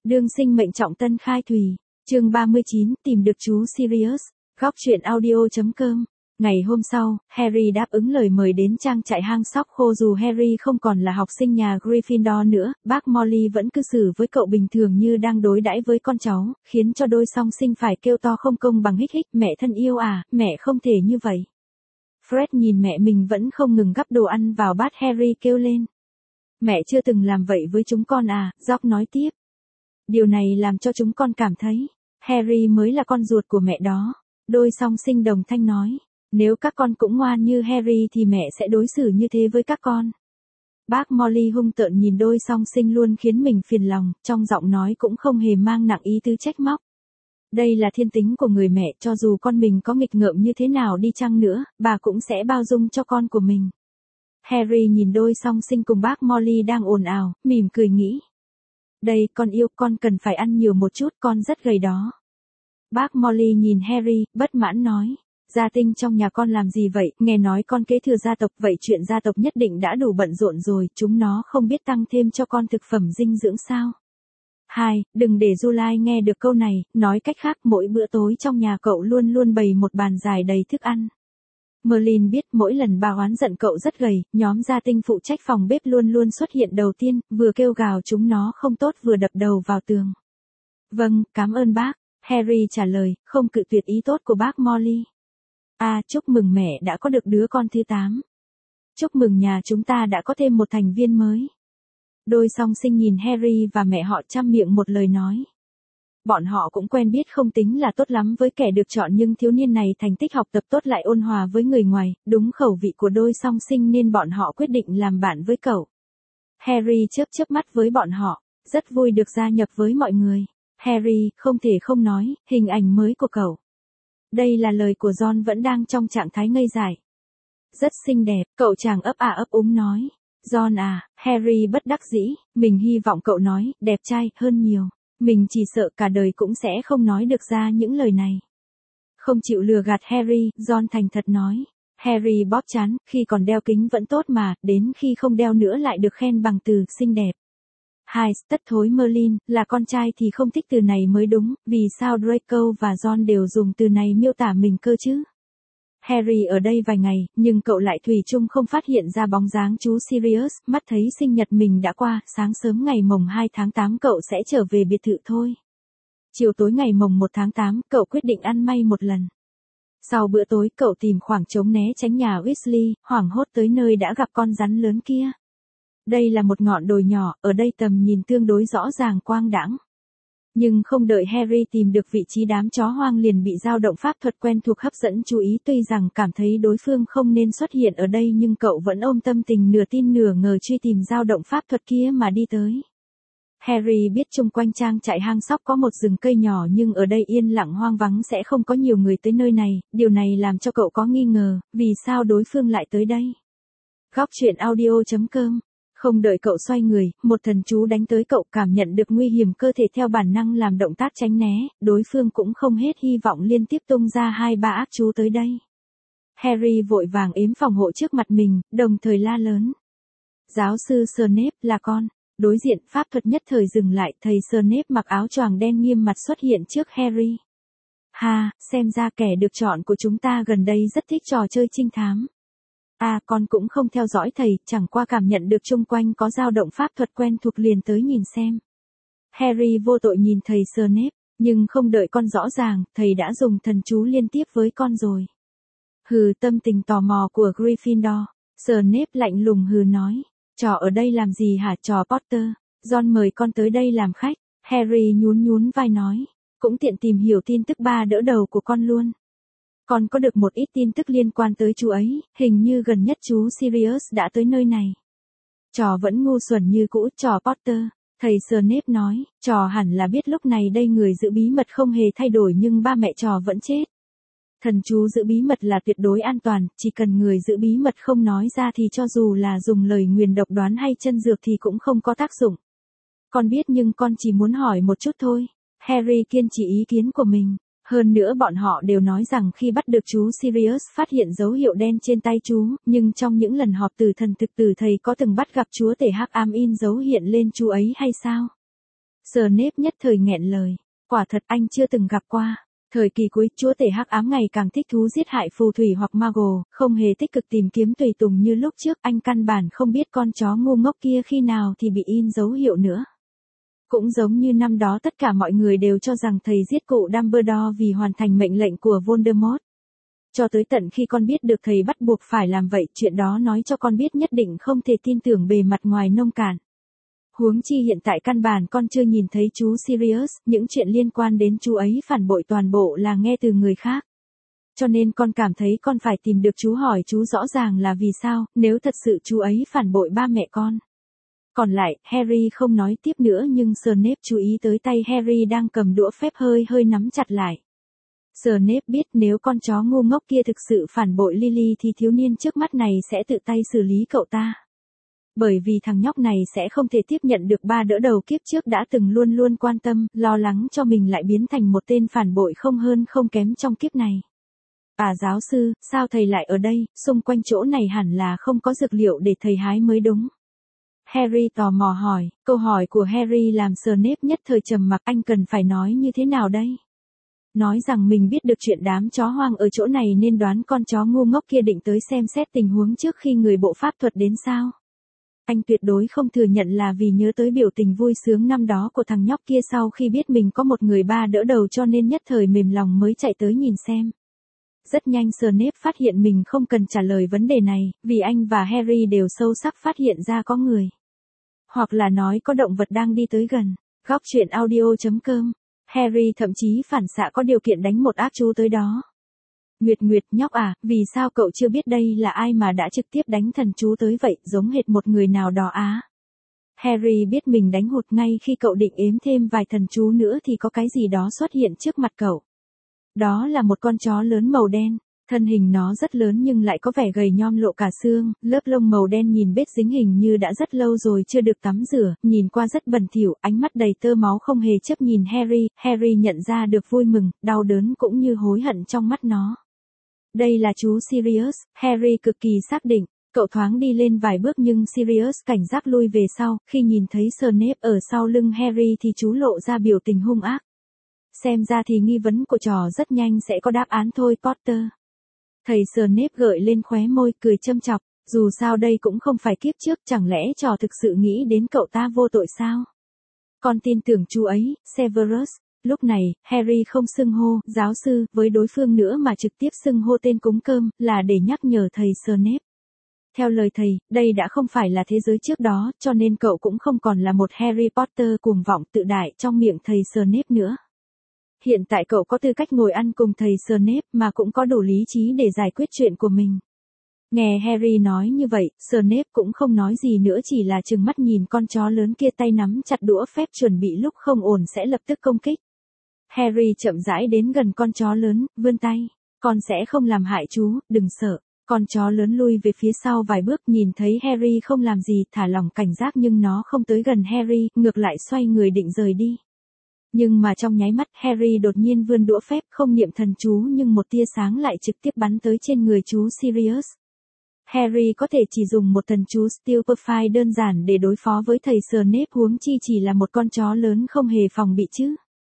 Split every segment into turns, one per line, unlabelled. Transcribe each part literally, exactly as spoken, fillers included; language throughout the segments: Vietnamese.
Đương sinh mệnh trọng tân khai thủy. Chương ba mươi chín, tìm được chú Sirius. Góc truyện audio chấm com. Ngày hôm sau, Harry đáp ứng lời mời đến trang trại hang sóc khô. Dù Harry không còn là học sinh nhà Gryffindor nữa, bác Molly vẫn cư xử với cậu bình thường như đang đối đãi với con cháu, khiến cho đôi song sinh phải kêu to không công bằng hích hích. Mẹ thân yêu à, mẹ không thể như vậy. Fred nhìn mẹ mình vẫn không ngừng gắp đồ ăn vào bát, Harry kêu lên. Mẹ chưa từng làm vậy với chúng con à, George nói tiếp. Điều này làm cho chúng con cảm thấy, Harry mới là con ruột của mẹ đó. Đôi song sinh đồng thanh nói, nếu các con cũng ngoan như Harry thì mẹ sẽ đối xử như thế với các con. Bác Molly hung tợn nhìn đôi song sinh luôn khiến mình phiền lòng, trong giọng nói cũng không hề mang nặng ý tứ trách móc. Đây là thiên tính của người mẹ, cho dù con mình có nghịch ngợm như thế nào đi chăng nữa, bà cũng sẽ bao dung cho con của mình. Harry nhìn đôi song sinh cùng bác Molly đang ồn ào, mỉm cười nghĩ. Đây, con yêu, con cần phải ăn nhiều một chút, con rất gầy đó. Bác Molly nhìn Harry, bất mãn nói. Gia tinh trong nhà con làm gì vậy, nghe nói con kế thừa gia tộc, vậy chuyện gia tộc nhất định đã đủ bận rộn rồi, chúng nó không biết tăng thêm cho con thực phẩm dinh dưỡng sao. Hai, đừng để July nghe được câu này, nói cách khác mỗi bữa tối trong nhà cậu luôn luôn bày một bàn dài đầy thức ăn. Merlin biết mỗi lần bà oán giận cậu rất gầy, nhóm gia tinh phụ trách phòng bếp luôn luôn xuất hiện đầu tiên, vừa kêu gào chúng nó không tốt vừa đập đầu vào tường. Vâng, cảm ơn bác, Harry trả lời, không cự tuyệt ý tốt của bác Molly. À, chúc mừng mẹ đã có được đứa con thứ tám. Chúc mừng nhà chúng ta đã có thêm một thành viên mới. Đôi song sinh nhìn Harry và mẹ họ chăm miệng một lời nói. Bọn họ cũng quen biết không tính là tốt lắm với kẻ được chọn, nhưng thiếu niên này thành tích học tập tốt lại ôn hòa với người ngoài, đúng khẩu vị của đôi song sinh nên bọn họ quyết định làm bạn với cậu. Harry chớp chớp mắt với bọn họ, rất vui được gia nhập với mọi người. Harry, không thể không nói, hình ảnh mới của cậu. Đây là lời của Ron vẫn đang trong trạng thái ngây dại. Rất xinh đẹp, cậu chàng ấp à ấp úng nói. Ron à, Harry bất đắc dĩ, mình hy vọng cậu nói, đẹp trai hơn nhiều. Mình chỉ sợ cả đời cũng sẽ không nói được ra những lời này. Không chịu lừa gạt Harry, Ron thành thật nói. Harry bóp trán, khi còn đeo kính vẫn tốt mà, đến khi không đeo nữa lại được khen bằng từ xinh đẹp. Hai, tất thối Merlin, là con trai thì không thích từ này mới đúng, vì sao Draco và Ron đều dùng từ này miêu tả mình cơ chứ? Harry ở đây vài ngày, nhưng cậu lại thủy chung không phát hiện ra bóng dáng chú Sirius, mắt thấy sinh nhật mình đã qua, sáng sớm ngày mồng hai tháng tám cậu sẽ trở về biệt thự thôi. Chiều tối ngày mồng một tháng tám, cậu quyết định ăn may một lần. Sau bữa tối, cậu tìm khoảng trống né tránh nhà Weasley, hoảng hốt tới nơi đã gặp con rắn lớn kia. Đây là một ngọn đồi nhỏ, ở đây tầm nhìn tương đối rõ ràng quang đãng. Nhưng không đợi Harry tìm được vị trí, đám chó hoang liền bị dao động pháp thuật quen thuộc hấp dẫn chú ý. Tuy rằng cảm thấy đối phương không nên xuất hiện ở đây nhưng cậu vẫn ôm tâm tình nửa tin nửa ngờ truy tìm dao động pháp thuật kia mà đi tới. Harry biết chung quanh trang trại hang sóc có một rừng cây nhỏ, nhưng ở đây yên lặng hoang vắng sẽ không có nhiều người tới nơi này, điều này làm cho cậu có nghi ngờ, vì sao đối phương lại tới đây. Góc truyện audio chấm com. Không đợi cậu xoay người, một thần chú đánh tới cậu, cảm nhận được nguy hiểm cơ thể theo bản năng làm động tác tránh né, đối phương cũng không hết hy vọng liên tiếp tung ra hai ba ác chú tới đây. Harry vội vàng ếm phòng hộ trước mặt mình, đồng thời la lớn. Giáo sư Snape, là con. Đối diện, pháp thuật nhất thời dừng lại, thầy Snape mặc áo choàng đen nghiêm mặt xuất hiện trước Harry. Ha, xem ra kẻ được chọn của chúng ta gần đây rất thích trò chơi trinh thám. À, con cũng không theo dõi thầy, chẳng qua cảm nhận được chung quanh có dao động pháp thuật quen thuộc liền tới nhìn xem. Harry vô tội nhìn thầy Snape, nhưng không đợi con rõ ràng, thầy đã dùng thần chú liên tiếp với con rồi. Hừ, tâm tình tò mò của Gryffindor. Snape lạnh lùng hừ nói, trò ở đây làm gì hả trò Potter? Ron mời con tới đây làm khách. Harry nhún nhún vai nói, cũng tiện tìm hiểu tin tức ba đỡ đầu của con luôn. Con có được một ít tin tức liên quan tới chú ấy, hình như gần nhất chú Sirius đã tới nơi này. Trò vẫn ngu xuẩn như cũ, trò Potter. Thầy Snape nói, trò hẳn là biết lúc này đây người giữ bí mật không hề thay đổi nhưng ba mẹ trò vẫn chết. Thần chú giữ bí mật là tuyệt đối an toàn, chỉ cần người giữ bí mật không nói ra thì cho dù là dùng lời nguyền độc đoán hay chân dược thì cũng không có tác dụng. Con biết nhưng con chỉ muốn hỏi một chút thôi. Harry kiên trì ý kiến của mình. Hơn nữa bọn họ đều nói rằng khi bắt được chú Sirius phát hiện dấu hiệu đen trên tay chú, nhưng trong những lần họp tử thần thực tử thầy có từng bắt gặp chúa tể hắc ám in dấu hiện lên chú ấy hay sao? Snape nhất thời nghẹn lời. Quả thật anh chưa từng gặp qua. Thời kỳ cuối, chúa tể hắc ám ngày càng thích thú giết hại phù thủy hoặc mago, không hề tích cực tìm kiếm tùy tùng như lúc trước. Anh căn bản không biết con chó ngu ngốc kia khi nào thì bị in dấu hiệu nữa. Cũng giống như năm đó tất cả mọi người đều cho rằng thầy giết cụ Dumbledore vì hoàn thành mệnh lệnh của Voldemort. Cho tới tận khi con biết được thầy bắt buộc phải làm vậy, chuyện đó nói cho con biết nhất định không thể tin tưởng bề mặt ngoài nông cạn. Huống chi hiện tại căn bản con chưa nhìn thấy chú Sirius, những chuyện liên quan đến chú ấy phản bội toàn bộ là nghe từ người khác. Cho nên con cảm thấy con phải tìm được chú, hỏi chú rõ ràng là vì sao, nếu thật sự chú ấy phản bội ba mẹ con. Còn lại, Harry không nói tiếp nữa nhưng Snape chú ý tới tay Harry đang cầm đũa phép hơi hơi nắm chặt lại. Snape biết nếu con chó ngu ngốc kia thực sự phản bội Lily thì thiếu niên trước mắt này sẽ tự tay xử lý cậu ta. Bởi vì thằng nhóc này sẽ không thể tiếp nhận được ba đỡ đầu kiếp trước đã từng luôn luôn quan tâm, lo lắng cho mình lại biến thành một tên phản bội không hơn không kém trong kiếp này. À giáo sư, sao thầy lại ở đây, xung quanh chỗ này hẳn là không có dược liệu để thầy hái mới đúng. Harry tò mò hỏi, câu hỏi của Harry làm Snape nhất thời trầm mặc, anh cần phải nói như thế nào đây? Nói rằng mình biết được chuyện đám chó hoang ở chỗ này nên đoán con chó ngu ngốc kia định tới xem xét tình huống trước khi người bộ pháp thuật đến sao? Anh tuyệt đối không thừa nhận là vì nhớ tới biểu tình vui sướng năm đó của thằng nhóc kia sau khi biết mình có một người ba đỡ đầu cho nên nhất thời mềm lòng mới chạy tới nhìn xem. Rất nhanh Snape phát hiện mình không cần trả lời vấn đề này, vì anh và Harry đều sâu sắc phát hiện ra có người. Hoặc là nói có động vật đang đi tới gần. Góc truyện audio chấm com. Harry thậm chí phản xạ có điều kiện đánh một ác chú tới đó. Nguyệt Nguyệt, nhóc à, vì sao cậu chưa biết đây là ai mà đã trực tiếp đánh thần chú tới vậy, giống hệt một người nào đó á. Harry biết mình đánh hụt ngay khi cậu định ếm thêm vài thần chú nữa thì có cái gì đó xuất hiện trước mặt cậu. Đó là một con chó lớn màu đen. Thân hình nó rất lớn nhưng lại có vẻ gầy nhom lộ cả xương, lớp lông màu đen nhìn bết dính hình như đã rất lâu rồi chưa được tắm rửa, nhìn qua rất bẩn thỉu, ánh mắt đầy tơ máu không hề chấp nhìn Harry. Harry nhận ra được vui mừng, đau đớn cũng như hối hận trong mắt nó. Đây là chú Sirius, Harry cực kỳ xác định. Cậu thoáng đi lên vài bước nhưng Sirius cảnh giác lui về sau, khi nhìn thấy Snape ở sau lưng Harry thì chú lộ ra biểu tình hung ác. Xem ra thì nghi vấn của trò rất nhanh sẽ có đáp án thôi Potter. Thầy Snape gợi lên khóe môi cười châm chọc, dù sao đây cũng không phải kiếp trước, chẳng lẽ trò thực sự nghĩ đến cậu ta vô tội sao? Con tin tưởng chú ấy, Severus. Lúc này, Harry không xưng hô giáo sư với đối phương nữa mà trực tiếp xưng hô tên cúng cơm, là để nhắc nhở thầy Snape. Theo lời thầy, đây đã không phải là thế giới trước đó, cho nên cậu cũng không còn là một Harry Potter cuồng vọng tự đại trong miệng thầy Snape nữa. Hiện tại cậu có tư cách ngồi ăn cùng thầy Snape mà cũng có đủ lý trí để giải quyết chuyện của mình. Nghe Harry nói như vậy, Snape cũng không nói gì nữa, chỉ là trừng mắt nhìn con chó lớn kia tay nắm chặt đũa phép chuẩn bị lúc không ổn sẽ lập tức công kích. Harry chậm rãi đến gần con chó lớn, vươn tay. Con sẽ không làm hại chú, đừng sợ. Con chó lớn lui về phía sau vài bước, nhìn thấy Harry không làm gì, thả lỏng cảnh giác nhưng nó không tới gần Harry, ngược lại xoay người định rời đi. Nhưng mà trong nháy mắt Harry đột nhiên vươn đũa phép, không niệm thần chú nhưng một tia sáng lại trực tiếp bắn tới trên người chú Sirius. Harry có thể chỉ dùng một thần chú Stupefy đơn giản để đối phó với thầy Snape, huống chi chỉ là một con chó lớn không hề phòng bị chứ.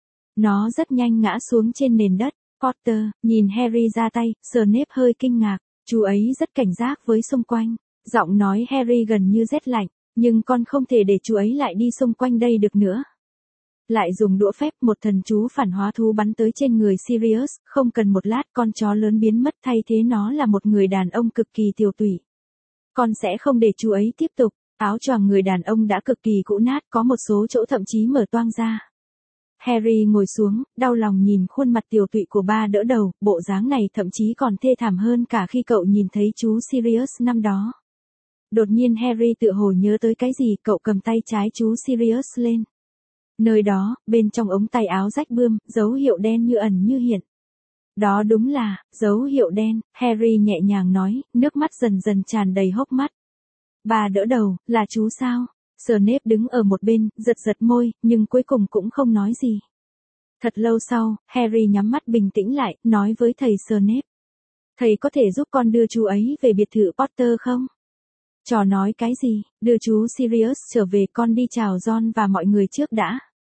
Nó rất nhanh ngã xuống trên nền đất. Potter, nhìn Harry ra tay, Snape hơi kinh ngạc, chú ấy rất cảnh giác với xung quanh. Giọng nói Harry gần như rét lạnh, nhưng con không thể để chú ấy lại đi xung quanh đây được nữa. Lại dùng đũa phép, một thần chú phản hóa thú bắn tới trên người Sirius, không cần một lát con chó lớn biến mất, thay thế nó là một người đàn ông cực kỳ tiều tụy. Con sẽ không để chú ấy tiếp tục. Áo choàng người đàn ông đã cực kỳ cũ nát, có một số chỗ thậm chí mở toang ra. Harry ngồi xuống, đau lòng nhìn khuôn mặt tiều tụy của ba đỡ đầu, bộ dáng này thậm chí còn thê thảm hơn cả khi cậu nhìn thấy chú Sirius năm đó. Đột nhiên Harry tự hồ nhớ tới cái gì, cậu cầm tay trái chú Sirius lên. Nơi đó, bên trong ống tay áo rách bươm, dấu hiệu đen như ẩn như hiện. Đó đúng là, dấu hiệu đen, Harry nhẹ nhàng nói, nước mắt dần dần tràn đầy hốc mắt. Bà đỡ đầu, là chú sao? Snape đứng ở một bên, giật giật môi, nhưng cuối cùng cũng không nói gì. Thật lâu sau, Harry nhắm mắt bình tĩnh lại, nói với thầy Snape. Thầy có thể giúp con đưa chú ấy về biệt thự Potter không? Trò nói cái gì, đưa chú Sirius trở về, con đi chào Ron và mọi người trước đã.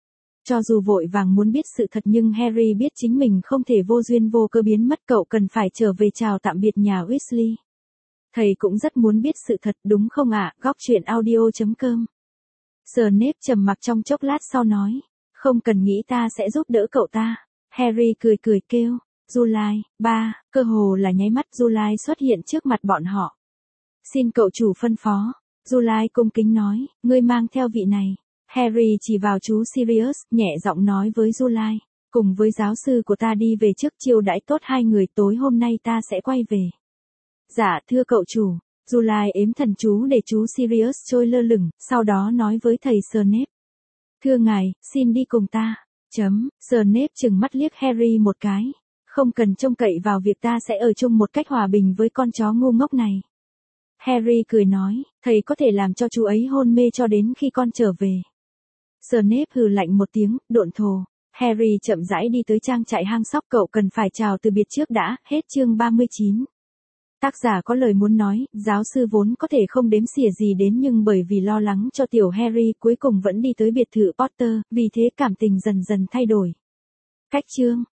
Cho dù vội vàng muốn biết sự thật nhưng Harry biết chính mình không thể vô duyên vô cớ biến mất, cậu cần phải trở về chào tạm biệt nhà Weasley. Thầy cũng rất muốn biết sự thật đúng không ạ? Góc truyện audio chấm com. Snape trầm mặc trong chốc lát sau nói, không cần nghĩ, ta sẽ giúp đỡ cậu ta. Harry cười cười kêu, July, ba, cơ hồ là nháy mắt July xuất hiện trước mặt bọn họ. Xin cậu chủ phân phó. July cung kính nói, ngươi mang theo vị này. Harry chỉ vào chú Sirius, nhẹ giọng nói với July, cùng với giáo sư của ta đi về trước chiêu đãi tốt hai người, tối hôm nay ta sẽ quay về. Dạ thưa cậu chủ. July ếm thần chú để chú Sirius trôi lơ lửng, sau đó nói với thầy Snape. Thưa ngài, xin đi cùng ta. Chấm, Snape trừng mắt liếc Harry một cái. Không cần trông cậy vào việc ta sẽ ở chung một cách hòa bình với con chó ngu ngốc này. Harry cười nói, thầy có thể làm cho chú ấy hôn mê cho đến khi con trở về. Snape hừ lạnh một tiếng, độn thổ. Harry chậm rãi đi tới trang trại hang sóc, cậu cần phải chào từ biệt trước đã. Hết chương ba mươi chín. Tác giả có lời muốn nói, giáo sư vốn có thể không đếm xỉa gì đến nhưng bởi vì lo lắng cho tiểu Harry cuối cùng vẫn đi tới biệt thự Potter, vì thế cảm tình dần dần thay đổi. Cách chương